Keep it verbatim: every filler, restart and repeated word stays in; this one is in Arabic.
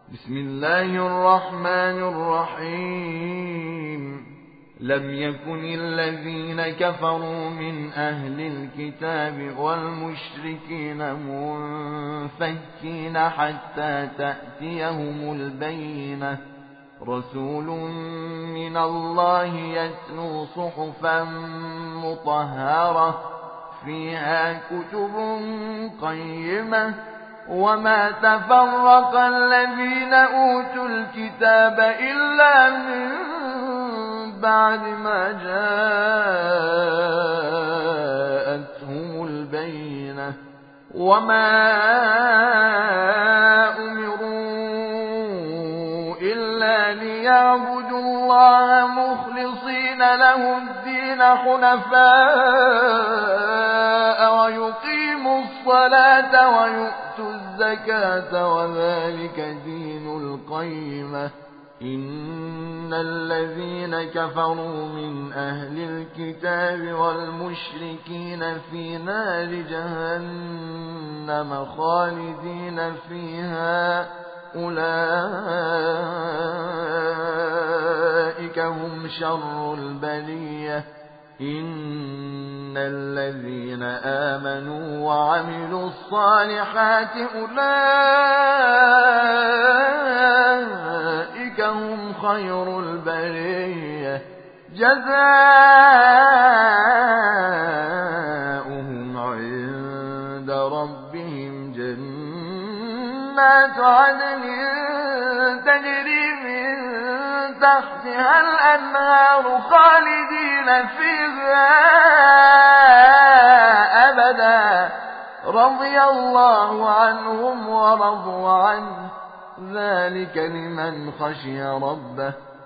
بسم الله الرحمن الرحيم لم يكن الذين كفروا من أهل الكتاب والمشركين منفكين حتى تأتيهم البينة رسول من الله يتلو صحفا مطهرة فيها كتب قيمة وما تفرق الذين أوتوا الكتاب إلا من بعد ما جاءتهم البينة وما أمروا إلا ليعبدوا الله مخلصين له الدين حنفاء ويقيموا الصلاة ويؤتوا الزكاة وذلك دين القيمة إن الذين كفروا من أهل الكتاب والمشركين في نار جهنم خالدين فيها أولئك هم شر البرية إن الذين آمنوا وعملوا الصالحات أولئك هم خير البرية جزاؤهم عند ربهم جنات عدن تجري من تحتها الأنهار خالدين فيها أبدا رضي الله عنهم ورضوا عنه ذلك لمن خشي ربه